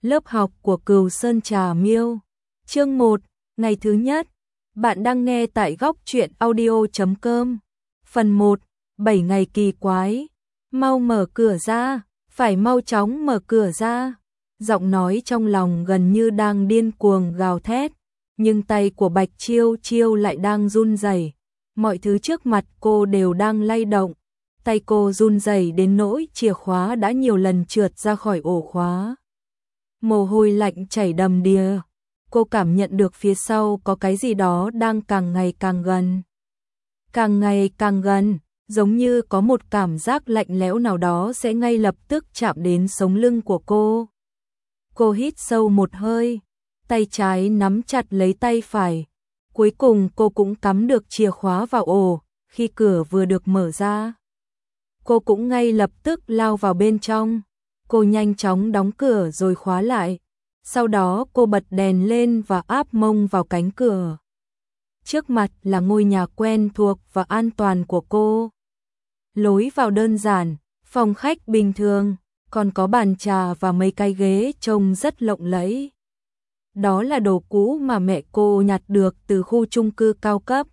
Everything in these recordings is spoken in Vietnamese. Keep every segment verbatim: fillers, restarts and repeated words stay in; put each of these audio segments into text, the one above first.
Lớp học của Cừu Sơn Trà Miêu. Chương một, ngày thứ nhất. Bạn đang nghe tại góc truyện audio chấm com. Phần một, bảy ngày kỳ quái. Mau mở cửa ra, phải mau chóng mở cửa ra. Giọng nói trong lòng gần như đang điên cuồng gào thét, nhưng tay của Bạch Chiêu Chiêu lại đang run rẩy. Mọi thứ trước mặt cô đều đang lay động. Tay cô run rẩy đến nỗi chìa khóa đã nhiều lần trượt ra khỏi ổ khóa. Mồ hôi lạnh chảy đầm đìa. Cô cảm nhận được phía sau có cái gì đó đang càng ngày càng gần. Càng ngày càng gần, giống như có một cảm giác lạnh lẽo nào đó sẽ ngay lập tức chạm đến sống lưng của cô. Cô hít sâu một hơi, tay trái nắm chặt lấy tay phải. Cuối cùng cô cũng cắm được chìa khóa vào ổ. Khi cửa vừa được mở ra, cô cũng ngay lập tức lao vào bên trong. Cô nhanh chóng đóng cửa rồi khóa lại. Sau đó cô bật đèn lên và áp mông vào cánh cửa. Trước mặt là ngôi nhà quen thuộc và an toàn của cô. Lối vào đơn giản, phòng khách bình thường, còn có bàn trà và mấy cái ghế trông rất lộng lẫy. Đó là đồ cũ mà mẹ cô nhặt được từ khu chung cư cao cấp.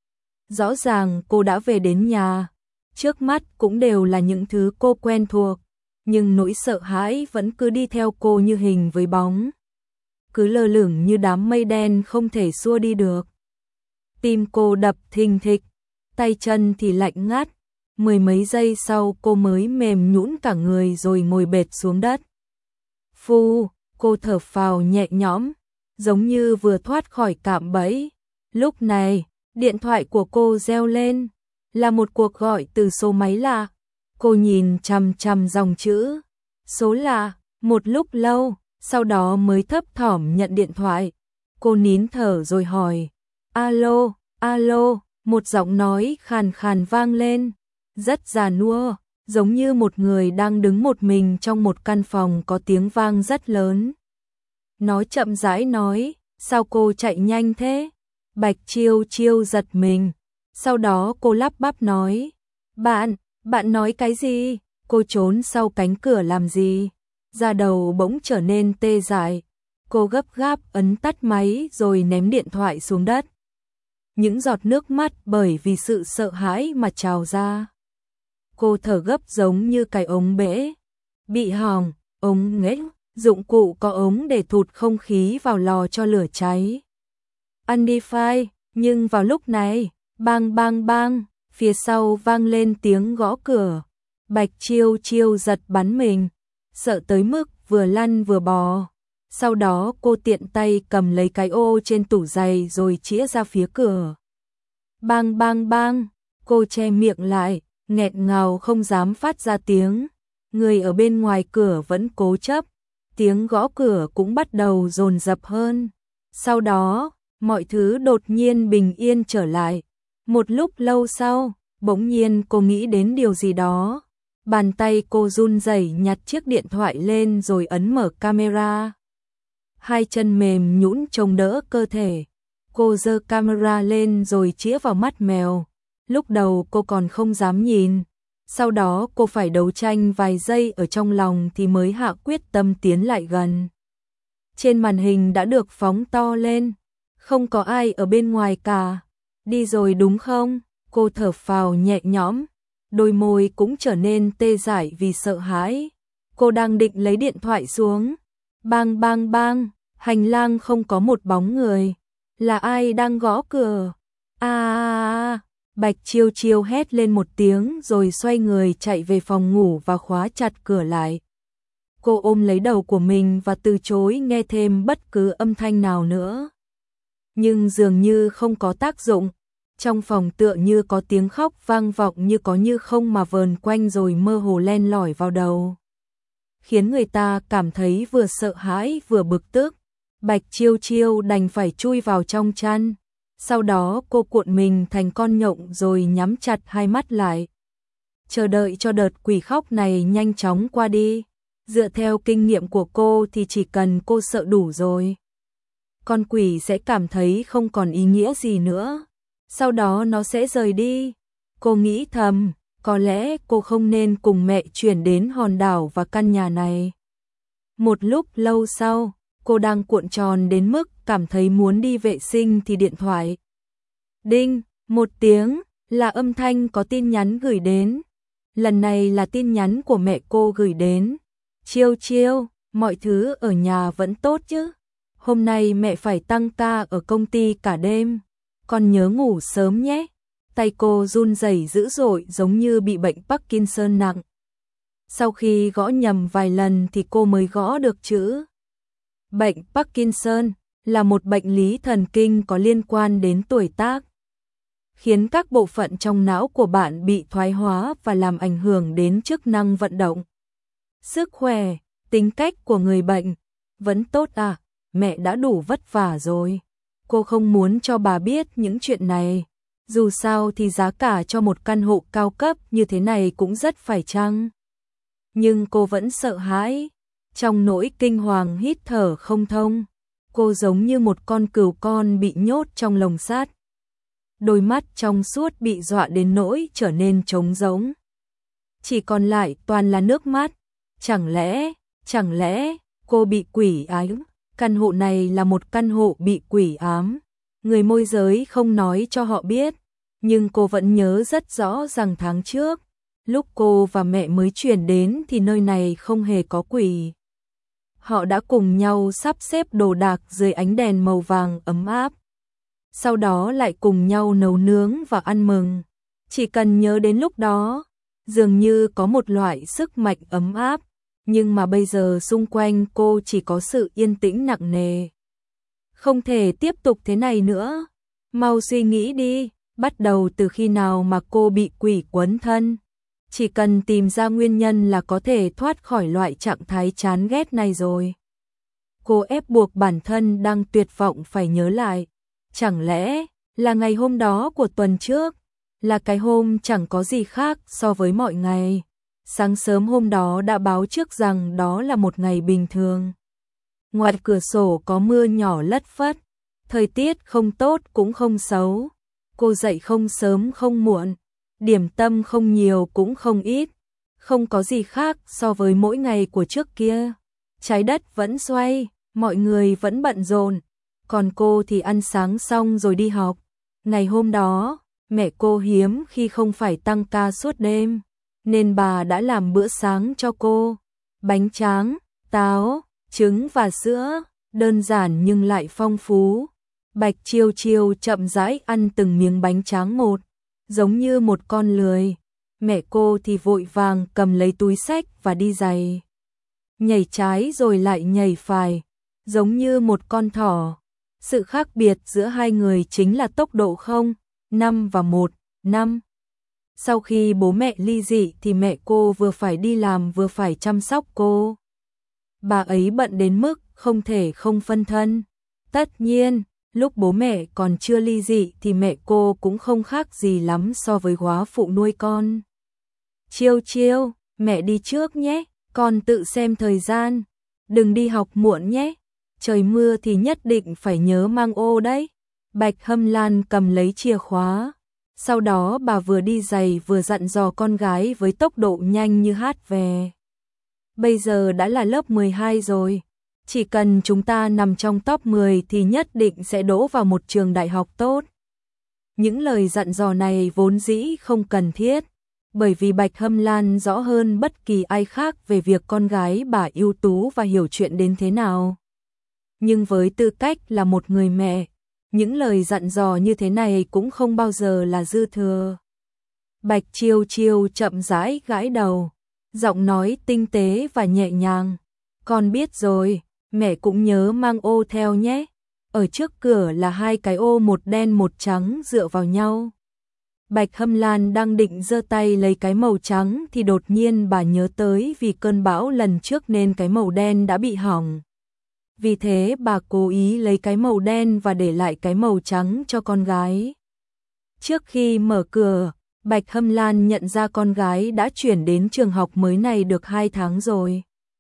Rõ ràng cô đã về đến nhà, trước mắt cũng đều là những thứ cô quen thuộc, nhưng nỗi sợ hãi vẫn cứ đi theo cô như hình với bóng. Cứ lơ lửng như đám mây đen không thể xua đi được. Tim cô đập thình thịch, tay chân thì lạnh ngắt. Mười mấy giây sau cô mới mềm nhũn cả người rồi ngồi bệt xuống đất. Phu, cô thở phào nhẹ nhõm, giống như vừa thoát khỏi cạm bẫy. Lúc này, điện thoại của cô reo lên, là một cuộc gọi từ số máy lạ. Cô nhìn chằm chằm dòng chữ số lạ một lúc lâu, sau đó mới thấp thỏm nhận điện thoại. Cô nín thở rồi hỏi, alo, alo, một giọng nói khàn khàn vang lên, rất già nua, giống như một người đang đứng một mình trong một căn phòng có tiếng vang rất lớn. Nó chậm rãi nói, sao cô chạy nhanh thế? Bạch Chiêu Chiêu giật mình, sau đó cô lắp bắp nói, bạn, bạn nói cái gì? Cô trốn sau cánh cửa làm gì? Da đầu bỗng trở nên tê dại. Cô gấp gáp ấn tắt máy rồi ném điện thoại xuống đất. Những giọt nước mắt bởi vì sự sợ hãi mà trào ra. Cô thở gấp giống như cái ống bể bị hỏng, ống nghếch, dụng cụ có ống để thụt không khí vào lò cho lửa cháy. Undefined, nhưng vào lúc này, bang bang bang, phía sau vang lên tiếng gõ cửa. Bạch Chiêu Chiêu giật bắn mình, sợ tới mức vừa lăn vừa bò. Sau đó cô tiện tay cầm lấy cái ô trên tủ giày rồi chĩa ra phía cửa. Bang bang bang, cô che miệng lại, nghẹn ngào không dám phát ra tiếng. Người ở bên ngoài cửa vẫn cố chấp, tiếng gõ cửa cũng bắt đầu dồn dập hơn. Sau đó, mọi thứ đột nhiên bình yên trở lại. Một lúc lâu sau, bỗng nhiên cô nghĩ đến điều gì đó. Bàn tay cô run rẩy nhặt chiếc điện thoại lên rồi ấn mở camera. Hai chân mềm nhũn chống đỡ cơ thể. Cô giơ camera lên rồi chĩa vào mắt mèo. Lúc đầu cô còn không dám nhìn. Sau đó cô phải đấu tranh vài giây ở trong lòng thì mới hạ quyết tâm tiến lại gần. Trên màn hình đã được phóng to lên. Không có ai ở bên ngoài cả. Đi rồi đúng không? Cô thở phào nhẹ nhõm. Đôi môi cũng trở nên tê dại vì sợ hãi. Cô đang định lấy điện thoại xuống. Bang bang bang, hành lang không có một bóng người. Là ai đang gõ cửa? À, à, à. Bạch Chiêu Chiêu hét lên một tiếng rồi xoay người chạy về phòng ngủ và khóa chặt cửa lại. Cô ôm lấy đầu của mình và từ chối nghe thêm bất cứ âm thanh nào nữa. Nhưng dường như không có tác dụng. Trong phòng tựa như có tiếng khóc vang vọng như có như không mà vờn quanh rồi mơ hồ len lỏi vào đầu. Khiến người ta cảm thấy vừa sợ hãi vừa bực tức. Bạch Chiêu Chiêu đành phải chui vào trong chăn. Sau đó cô cuộn mình thành con nhộng rồi nhắm chặt hai mắt lại. Chờ đợi cho đợt quỷ khóc này nhanh chóng qua đi. Dựa theo kinh nghiệm của cô thì chỉ cần cô sợ đủ rồi, con quỷ sẽ cảm thấy không còn ý nghĩa gì nữa. Sau đó nó sẽ rời đi. Cô nghĩ thầm, có lẽ cô không nên cùng mẹ chuyển đến hòn đảo và căn nhà này. Một lúc lâu sau, cô đang cuộn tròn đến mức cảm thấy muốn đi vệ sinh thì điện thoại. Đinh, một tiếng, là âm thanh có tin nhắn gửi đến. Lần này là tin nhắn của mẹ cô gửi đến. Chiêu chiêu, mọi thứ ở nhà vẫn tốt chứ? Hôm nay mẹ phải tăng ca ở công ty cả đêm. Con nhớ ngủ sớm nhé. Tay cô run rẩy dữ dội giống như bị bệnh Parkinson nặng. Sau khi gõ nhầm vài lần thì cô mới gõ được chữ. Bệnh Parkinson là một bệnh lý thần kinh có liên quan đến tuổi tác, khiến các bộ phận trong não của bạn bị thoái hóa và làm ảnh hưởng đến chức năng vận động. Sức khỏe, tính cách của người bệnh vẫn tốt à? Mẹ đã đủ vất vả rồi. Cô không muốn cho bà biết những chuyện này. Dù sao thì giá cả cho một căn hộ cao cấp như thế này cũng rất phải chăng. Nhưng cô vẫn sợ hãi. Trong nỗi kinh hoàng hít thở không thông, cô giống như một con cừu con bị nhốt trong lồng sắt. Đôi mắt trong suốt bị dọa đến nỗi trở nên trống rỗng. Chỉ còn lại toàn là nước mắt. Chẳng lẽ, chẳng lẽ cô bị quỷ ám? Căn hộ này là một căn hộ bị quỷ ám. Người môi giới không nói cho họ biết, nhưng cô vẫn nhớ rất rõ rằng tháng trước, lúc cô và mẹ mới chuyển đến thì nơi này không hề có quỷ. Họ đã cùng nhau sắp xếp đồ đạc dưới ánh đèn màu vàng ấm áp. Sau đó lại cùng nhau nấu nướng và ăn mừng. Chỉ cần nhớ đến lúc đó, dường như có một loại sức mạnh ấm áp, nhưng mà bây giờ xung quanh cô chỉ có sự yên tĩnh nặng nề. Không thể tiếp tục thế này nữa. Mau suy nghĩ đi, bắt đầu từ khi nào mà cô bị quỷ quấn thân. Chỉ cần tìm ra nguyên nhân là có thể thoát khỏi loại trạng thái chán ghét này rồi. Cô ép buộc bản thân đang tuyệt vọng phải nhớ lại. Chẳng lẽ là ngày hôm đó của tuần trước, là cái hôm chẳng có gì khác so với mọi ngày. Sáng sớm hôm đó đã báo trước rằng đó là một ngày bình thường. Ngoài cửa sổ có mưa nhỏ lất phất, thời tiết không tốt cũng không xấu. Cô dậy không sớm không muộn, điểm tâm không nhiều cũng không ít, không có gì khác so với mỗi ngày của trước kia. Trái đất vẫn xoay, mọi người vẫn bận rộn, còn cô thì ăn sáng xong rồi đi học. Ngày hôm đó, mẹ cô hiếm khi không phải tăng ca suốt đêm, nên bà đã làm bữa sáng cho cô. Bánh tráng, táo, trứng và sữa, đơn giản nhưng lại phong phú. Bạch Chiêu Chiêu chậm rãi ăn từng miếng bánh tráng một, giống như một con lười. Mẹ cô thì vội vàng cầm lấy túi xách và đi giày. Nhảy trái rồi lại nhảy phải, giống như một con thỏ. Sự khác biệt giữa hai người chính là tốc độ không, năm và một, năm. Sau khi bố mẹ ly dị thì mẹ cô vừa phải đi làm vừa phải chăm sóc cô. Bà ấy bận đến mức không thể không phân thân. Tất nhiên, lúc bố mẹ còn chưa ly dị thì mẹ cô cũng không khác gì lắm so với góa phụ nuôi con. Chiêu Chiêu, mẹ đi trước nhé, con tự xem thời gian. Đừng đi học muộn nhé, trời mưa thì nhất định phải nhớ mang ô đấy. Bạch Hâm Lan cầm lấy chìa khóa. Sau đó bà vừa đi giày vừa dặn dò con gái với tốc độ nhanh như hát về. Bây giờ đã là lớp mười hai rồi. Chỉ cần chúng ta nằm trong top mười thì nhất định sẽ đỗ vào một trường đại học tốt. Những lời dặn dò này vốn dĩ không cần thiết, bởi vì Bạch Hâm Lan rõ hơn bất kỳ ai khác về việc con gái bà ưu tú và hiểu chuyện đến thế nào. Nhưng với tư cách là một người mẹ, những lời dặn dò như thế này cũng không bao giờ là dư thừa. Bạch Chiêu Chiêu chậm rãi gãi đầu, giọng nói tinh tế và nhẹ nhàng. Con biết rồi, mẹ cũng nhớ mang ô theo nhé. Ở trước cửa là hai cái ô một đen một trắng dựa vào nhau. Bạch Hâm Lan đang định giơ tay lấy cái màu trắng thì đột nhiên bà nhớ tới vì cơn bão lần trước nên cái màu đen đã bị hỏng. Vì thế bà cố ý lấy cái màu đen và để lại cái màu trắng cho con gái. Trước khi mở cửa, Bạch Hâm Lan nhận ra con gái đã chuyển đến trường học mới này được hai tháng rồi.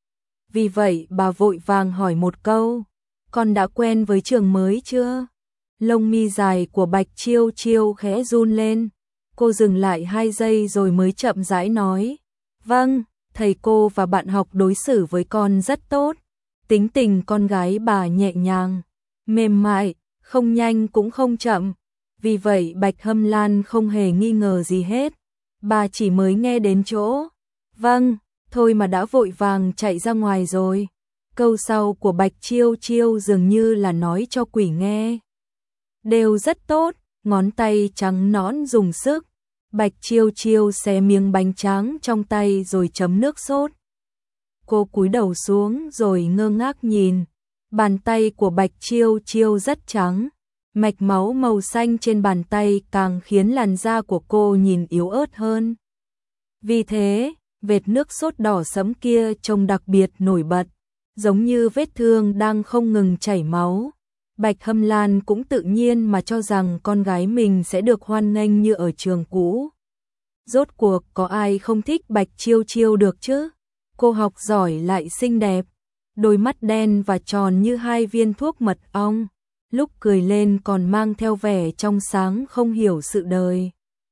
Vì vậy bà vội vàng hỏi một câu, con đã quen với trường mới chưa? Lông mi dài của Bạch Chiêu Chiêu khẽ run lên. Cô dừng lại hai giây rồi mới chậm rãi nói, vâng, thầy cô và bạn học đối xử với con rất tốt. Tính tình con gái bà nhẹ nhàng, mềm mại, không nhanh cũng không chậm. Vì vậy Bạch Hâm Lan không hề nghi ngờ gì hết. Bà chỉ mới nghe đến chỗ vâng, thôi mà đã vội vàng chạy ra ngoài rồi. Câu sau của Bạch Chiêu Chiêu dường như là nói cho quỷ nghe. Đều rất tốt, ngón tay trắng nõn dùng sức. Bạch Chiêu Chiêu xé miếng bánh tráng trong tay rồi chấm nước sốt. Cô cúi đầu xuống rồi ngơ ngác nhìn. Bàn tay của Bạch Chiêu Chiêu rất trắng. Mạch máu màu xanh trên bàn tay càng khiến làn da của cô nhìn yếu ớt hơn. Vì thế, vệt nước sốt đỏ sẫm kia trông đặc biệt nổi bật, giống như vết thương đang không ngừng chảy máu. Bạch Hâm Lan cũng tự nhiên mà cho rằng con gái mình sẽ được hoan nghênh như ở trường cũ. Rốt cuộc có ai không thích Bạch Chiêu Chiêu được chứ? Cô học giỏi lại xinh đẹp, đôi mắt đen và tròn như hai viên thuốc mật ong, lúc cười lên còn mang theo vẻ trong sáng không hiểu sự đời.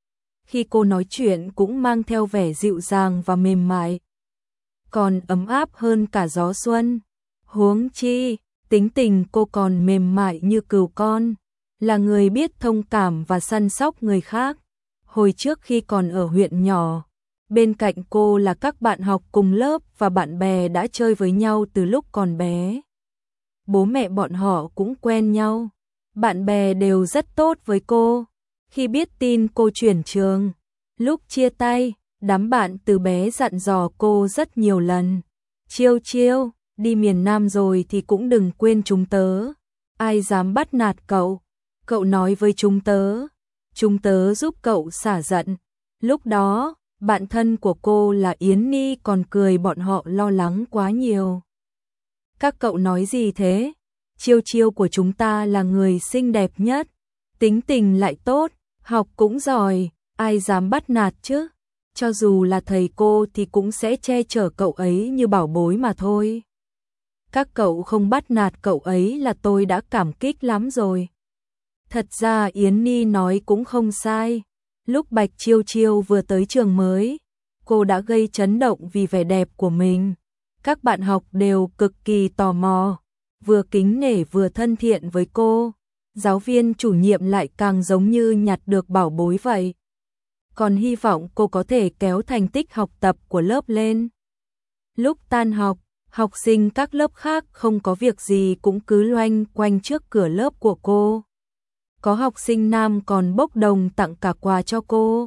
Khi cô nói chuyện cũng mang theo vẻ dịu dàng và mềm mại, còn ấm áp hơn cả gió xuân. Huống chi, tính tình cô còn mềm mại như cừu con, là người biết thông cảm và săn sóc người khác. Hồi trước khi còn ở huyện nhỏ, bên cạnh cô là các bạn học cùng lớp và bạn bè đã chơi với nhau từ lúc còn bé. Bố mẹ bọn họ cũng quen nhau, bạn bè đều rất tốt với cô. Khi biết tin cô chuyển trường, lúc chia tay, đám bạn từ bé dặn dò cô rất nhiều lần. Chiêu Chiêu, đi miền Nam rồi thì cũng đừng quên chúng tớ. Ai dám bắt nạt cậu, cậu nói với chúng tớ. Chúng tớ giúp cậu xả giận. Lúc đó, bạn thân của cô là Yến Ni còn cười bọn họ lo lắng quá nhiều. Các cậu nói gì thế? Chiêu Chiêu của chúng ta là người xinh đẹp nhất, tính tình lại tốt, học cũng giỏi, ai dám bắt nạt chứ? Cho dù là thầy cô thì cũng sẽ che chở cậu ấy như bảo bối mà thôi. Các cậu không bắt nạt cậu ấy là tôi đã cảm kích lắm rồi. Thật ra Yến Ni nói cũng không sai. Lúc Bạch Chiêu Chiêu vừa tới trường mới, cô đã gây chấn động vì vẻ đẹp của mình. Các bạn học đều cực kỳ tò mò, vừa kính nể vừa thân thiện với cô. Giáo viên chủ nhiệm lại càng giống như nhặt được bảo bối vậy. Còn hy vọng cô có thể kéo thành tích học tập của lớp lên. Lúc tan học, học sinh các lớp khác không có việc gì cũng cứ loanh quanh trước cửa lớp của cô. Có học sinh nam còn bốc đồng tặng cả quà cho cô.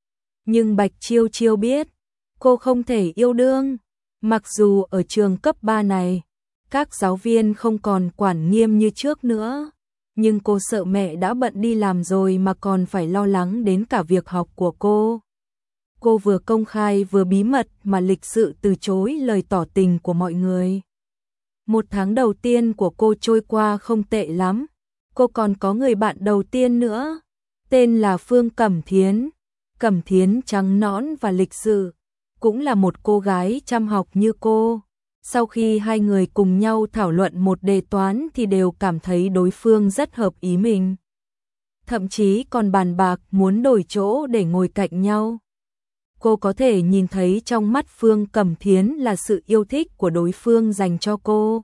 Nhưng Bạch Chiêu Chiêu biết, cô không thể yêu đương. Mặc dù ở trường cấp ba này, các giáo viên không còn quản nghiêm như trước nữa, nhưng cô sợ mẹ đã bận đi làm rồi mà còn phải lo lắng đến cả việc học của cô. Cô vừa công khai vừa bí mật mà lịch sự từ chối lời tỏ tình của mọi người. Một tháng đầu tiên của cô trôi qua không tệ lắm. Cô còn có người bạn đầu tiên nữa, tên là Phương Cẩm Thiến. Cẩm Thiến trắng nõn và lịch sự, cũng là một cô gái chăm học như cô. Sau khi hai người cùng nhau thảo luận một đề toán thì đều cảm thấy đối phương rất hợp ý mình. Thậm chí còn bàn bạc muốn đổi chỗ để ngồi cạnh nhau. Cô có thể nhìn thấy trong mắt Phương Cẩm Thiến là sự yêu thích của đối phương dành cho cô.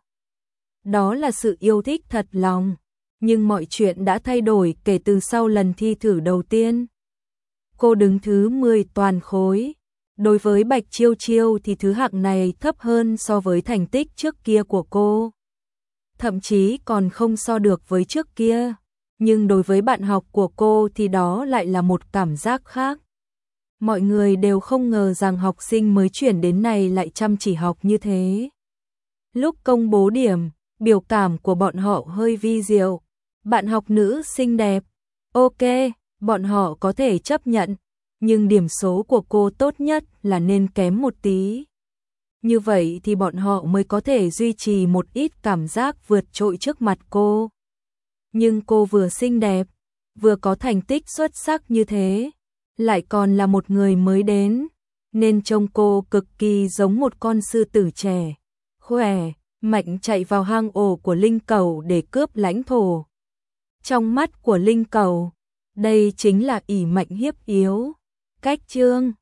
Đó là sự yêu thích thật lòng. Nhưng mọi chuyện đã thay đổi kể từ sau lần thi thử đầu tiên. Cô đứng thứ mười toàn khối. Đối với Bạch Chiêu Chiêu thì thứ hạng này thấp hơn so với thành tích trước kia của cô. Thậm chí còn không so được với trước kia. Nhưng đối với bạn học của cô thì đó lại là một cảm giác khác. Mọi người đều không ngờ rằng học sinh mới chuyển đến này lại chăm chỉ học như thế. Lúc công bố điểm, biểu cảm của bọn họ hơi vi diệu. Bạn học nữ xinh đẹp. Ok, bọn họ có thể chấp nhận. Nhưng điểm số của cô tốt nhất là nên kém một tí. Như vậy thì bọn họ mới có thể duy trì một ít cảm giác vượt trội trước mặt cô. Nhưng cô vừa xinh đẹp, vừa có thành tích xuất sắc như thế, lại còn là một người mới đến, nên trông cô cực kỳ giống một con sư tử trẻ, khỏe, mạnh chạy vào hang ổ của linh cẩu để cướp lãnh thổ. Trong mắt của linh cẩu, đây chính là ỷ mạnh hiếp yếu. Cách chương